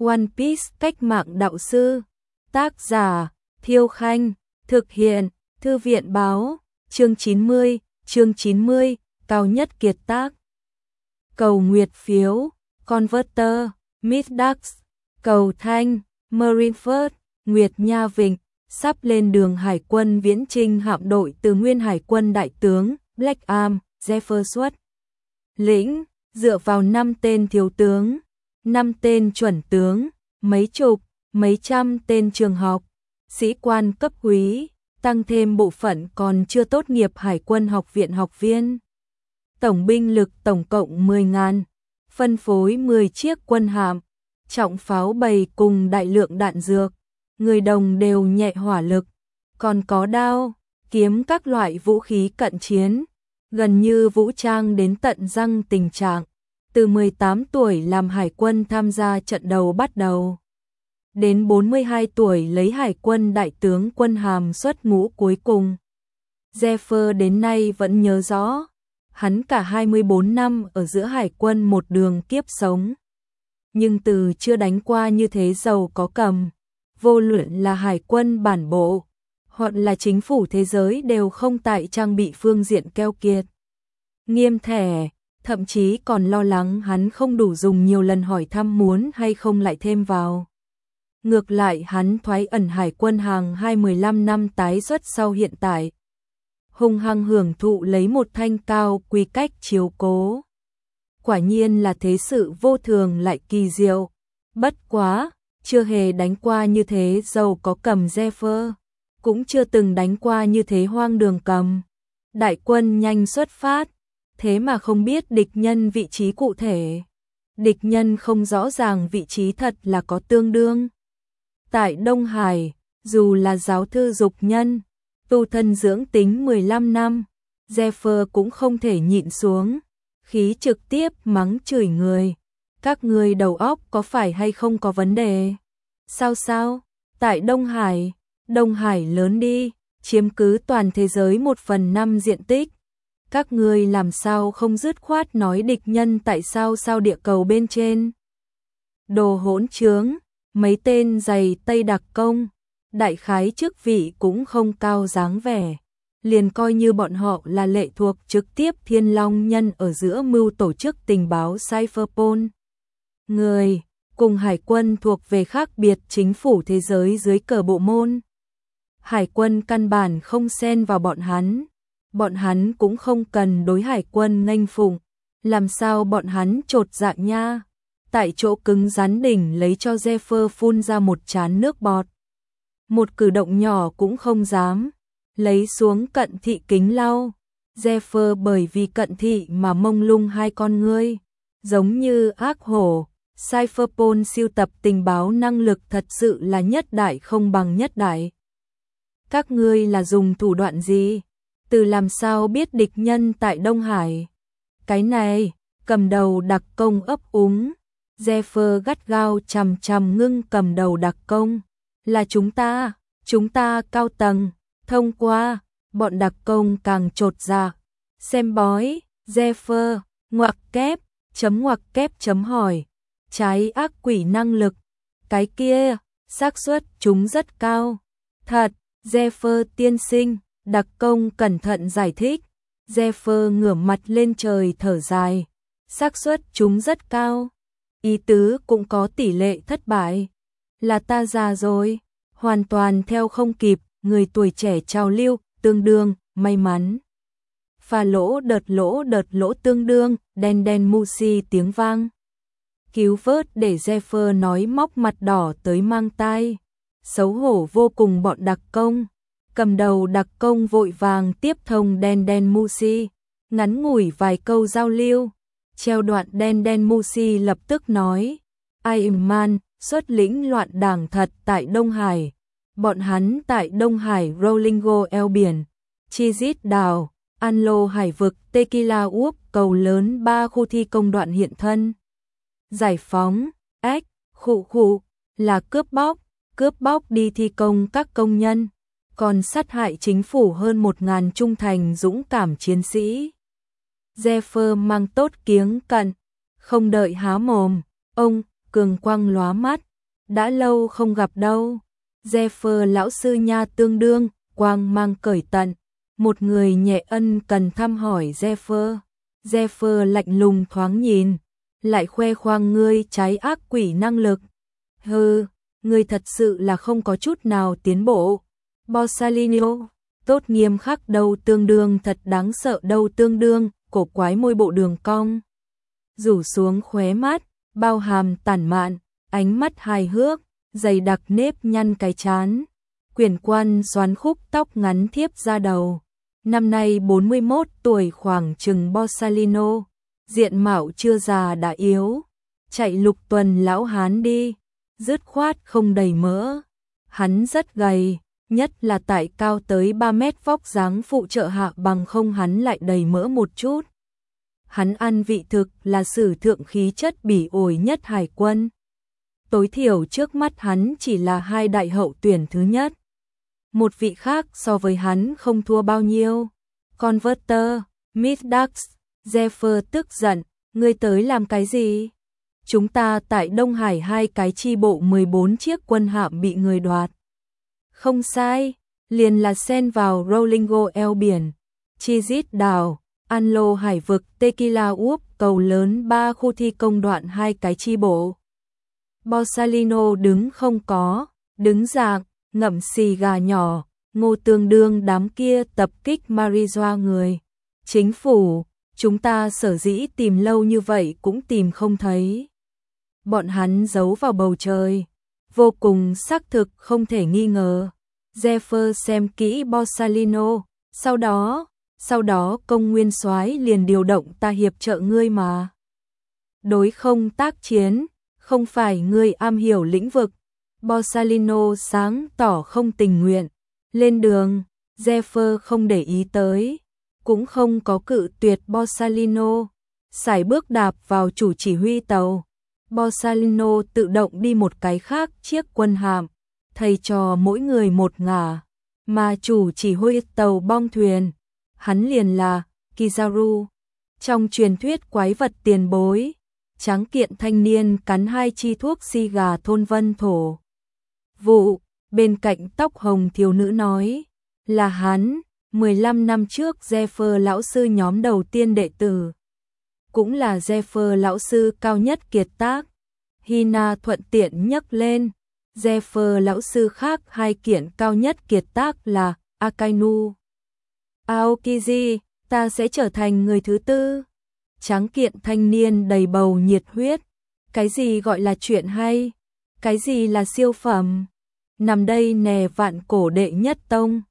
One Piece cách mạng đạo sư. Tác giả Thiêu Khanh. Thực hiện Thư viện Báo. Chương 90, cao nhất kiệt tác. Cầu nguyệt phiếu, Converter, Midax, Cầu Thanh, Marineford, Nguyệt Nha Vịnh, sắp lên đường hải quân viễn chinh hạm đội từ nguyên hải quân đại tướng Black Arm, Jefferson. Lĩnh, dựa vào 5 tên thiếu tướng, 5 tên chuẩn tướng, mấy chục, mấy trăm tên trường học, sĩ quan cấp úy, tăng thêm bộ phận còn chưa tốt nghiệp hải quân học viện học viên. Tổng binh lực tổng cộng 10.000, phân phối 10 chiếc quân hạm, trọng pháo bầy cùng đại lượng đạn dược, người đồng đều nhẹ hỏa lực, còn có đao, kiếm các loại vũ khí cận chiến, gần như vũ trang đến tận răng tình trạng. Từ 18 tuổi làm hải quân tham gia trận đầu bắt đầu, đến 42 tuổi lấy hải quân đại tướng quân hàm xuất ngũ cuối cùng. Jeffer đến nay vẫn nhớ rõ, hắn cả 24 năm ở giữa hải quân một đường kiếp sống. Nhưng từ chưa đánh qua như thế giàu có cầm, vô luận là hải quân bản bộ, hoặc là chính phủ thế giới đều không tại trang bị phương diện keo kiệt. Nghiêm thẻ, thậm chí còn lo lắng hắn không đủ dùng, nhiều lần hỏi thăm muốn hay không lại thêm vào. Ngược lại hắn thoái ẩn hải quân hàng 15 năm tái xuất sau hiện tại, hung hăng hưởng thụ lấy một thanh cao quy cách chiếu cố. Quả nhiên là thế sự vô thường lại kỳ diệu. Bất quá, chưa hề đánh qua như thế giàu có cầm Jeffer, cũng chưa từng đánh qua như thế hoang đường cầm. Đại quân nhanh xuất phát, thế mà không biết địch nhân vị trí cụ thể. Địch nhân không rõ ràng vị trí thật là có tương đương. Tại Đông Hải, dù là giáo thư dục nhân, tu thân dưỡng tính 15 năm, Jeffer cũng không thể nhịn xuống, khí trực tiếp mắng chửi người. Các người đầu óc có phải hay không có vấn đề? Sao? Tại Đông Hải lớn đi, chiếm cứ toàn thế giới 1/5 diện tích. Các người làm sao không dứt khoát nói địch nhân tại sao địa cầu bên trên? Đồ hỗn trướng, mấy tên giày Tây đặc công, đại khái chức vị cũng không cao dáng vẻ. Liền coi như bọn họ là lệ thuộc trực tiếp Thiên Long Nhân ở giữa mưu tổ chức tình báo Cypherpol. Người, cùng hải quân thuộc về khác biệt chính phủ thế giới dưới cờ bộ môn. Hải quân căn bản không xen vào bọn hắn cũng không cần đối hải quân nghênh phụng, làm sao bọn hắn chột dạ nha. Tại chỗ cứng rắn đỉnh lấy cho Jeffer phun ra một trán nước bọt. Một cử động nhỏ cũng không dám, lấy xuống cận thị kính lau. Jeffer bởi vì cận thị mà mông lung hai con ngươi, giống như ác hổ. Cypherpol siêu tập tình báo năng lực thật sự là nhất đại không bằng nhất đại. Các ngươi là dùng thủ đoạn gì? Từ làm sao biết địch nhân tại Đông Hải? Cái này, cầm đầu đặc công ấp úng. Jeffer gắt gao chằm ngưng cầm đầu đặc công. Là chúng ta cao tầng, thông qua, bọn đặc công càng chột dạ. Xem bói, Jeffer, ngoặc kép chấm hỏi. Trái ác quỷ năng lực, cái kia, xác suất chúng rất cao. Thật, Jeffer tiên sinh, đặc công cẩn thận giải thích. Jeffer ngửa mặt lên trời thở dài. Xác suất chúng rất cao. Ý tứ cũng có tỷ lệ thất bại. Là ta già rồi, hoàn toàn theo không kịp, người tuổi trẻ trào lưu, tương đương, may mắn. Pha lỗ đợt lỗ tương đương, đen mu si tiếng vang. Cứu vớt để Jeffer nói móc mặt đỏ tới mang tai. Xấu hổ vô cùng bọn đặc công. Cầm đầu đặc công vội vàng tiếp thông đen mu si. Ngắn ngủi vài câu giao lưu. Treo đoạn đen mu si lập tức nói. Iron Man xuất lĩnh loạn đảng thật tại Đông Hải. Bọn hắn tại Đông Hải Rollingo eo biển. Chizit đảo, Anlo hải vực, Tequila Úp, cầu lớn 3 khu thi công đoạn hiện thân. Giải phóng, khụ, là cướp bóc đi thi công các công nhân, còn sát hại chính phủ hơn 1.000 trung thành dũng cảm chiến sĩ. Jeffer mang tốt kiếng cận, không đợi há mồm, ông cường quang lóa mắt, đã lâu không gặp đâu. Zephyr lão sư nha, tương đương, quang mang cởi tận. Một người nhẹ ân cần thăm hỏi Zephyr. Zephyr lạnh lùng thoáng nhìn, lại khoe khoang ngươi trái ác quỷ năng lực. Hừ, ngươi thật sự là không có chút nào tiến bộ. Borsalino, tốt nghiêm khắc đâu tương đương, thật đáng sợ đâu tương đương, cổ quái môi bộ đường cong. Rủ xuống khóe mắt, bao hàm tản mạn, ánh mắt hài hước, dày đặc nếp nhăn cái trán. Quyển quan xoắn khúc tóc ngắn thiếp ra đầu. Năm nay 41 tuổi khoảng chừng Borsalino, diện mạo chưa già đã yếu. Chạy lục tuần lão hán đi, dứt khoát không đầy mỡ. Hắn rất gầy, nhất là tại cao tới 3 mét vóc dáng phụ trợ hạ, bằng không hắn lại đầy mỡ một chút. Hắn ăn vị thực là sử thượng khí chất bỉ ổi nhất hải quân. Tối thiểu trước mắt hắn chỉ là 2 đại hậu tuyển thứ nhất. Một vị khác so với hắn không thua bao nhiêu. Converter, Midax, Zephyr tức giận, ngươi tới làm cái gì? Chúng ta tại Đông Hải 2 cái chi bộ 14 chiếc quân hạm bị người đoạt. Không sai, liền là xen vào Rolingo eo biển, Chizit đảo, Anlo hải vực, Tequila úp, cầu lớn 3 khu thi công đoạn 2 cái chi bộ. Borsalino đứng không có, đứng dạng, ngậm xì gà nhỏ, Ngô tương đương đám kia tập kích Marijoa người. Chính phủ, chúng ta sở dĩ tìm lâu như vậy cũng tìm không thấy. Bọn hắn giấu vào bầu trời, vô cùng xác thực không thể nghi ngờ. Zephyr xem kỹ Borsalino, sau đó công nguyên soái liền điều động ta hiệp trợ ngươi mà. Đối không tác chiến, không phải ngươi am hiểu lĩnh vực. Borsalino sáng tỏ không tình nguyện. Lên đường, Zephyr không để ý tới, cũng không có cự tuyệt Borsalino. Sải bước đạp vào chủ chỉ huy tàu. Borsalino tự động đi một cái khác chiếc quân hạm, thầy trò mỗi người một ngả, mà chủ chỉ huy tàu bong thuyền, hắn liền là Kizaru. Trong truyền thuyết quái vật tiền bối, tráng kiện thanh niên cắn 2 chi thuốc si gà thôn vân thổ vụ, bên cạnh tóc hồng thiếu nữ nói, là hắn, 15 năm trước Zephyr lão sư nhóm đầu tiên đệ tử. Cũng là Zephyr lão sư cao nhất kiệt tác. Hina thuận tiện nhắc lên, Zephyr lão sư khác 2 kiện cao nhất kiệt tác là Akainu, Aokiji, ta sẽ trở thành người thứ 4. Tráng kiện thanh niên đầy bầu nhiệt huyết. Cái gì gọi là chuyện hay? Cái gì là siêu phẩm? Nằm đây nè vạn cổ đệ nhất tông.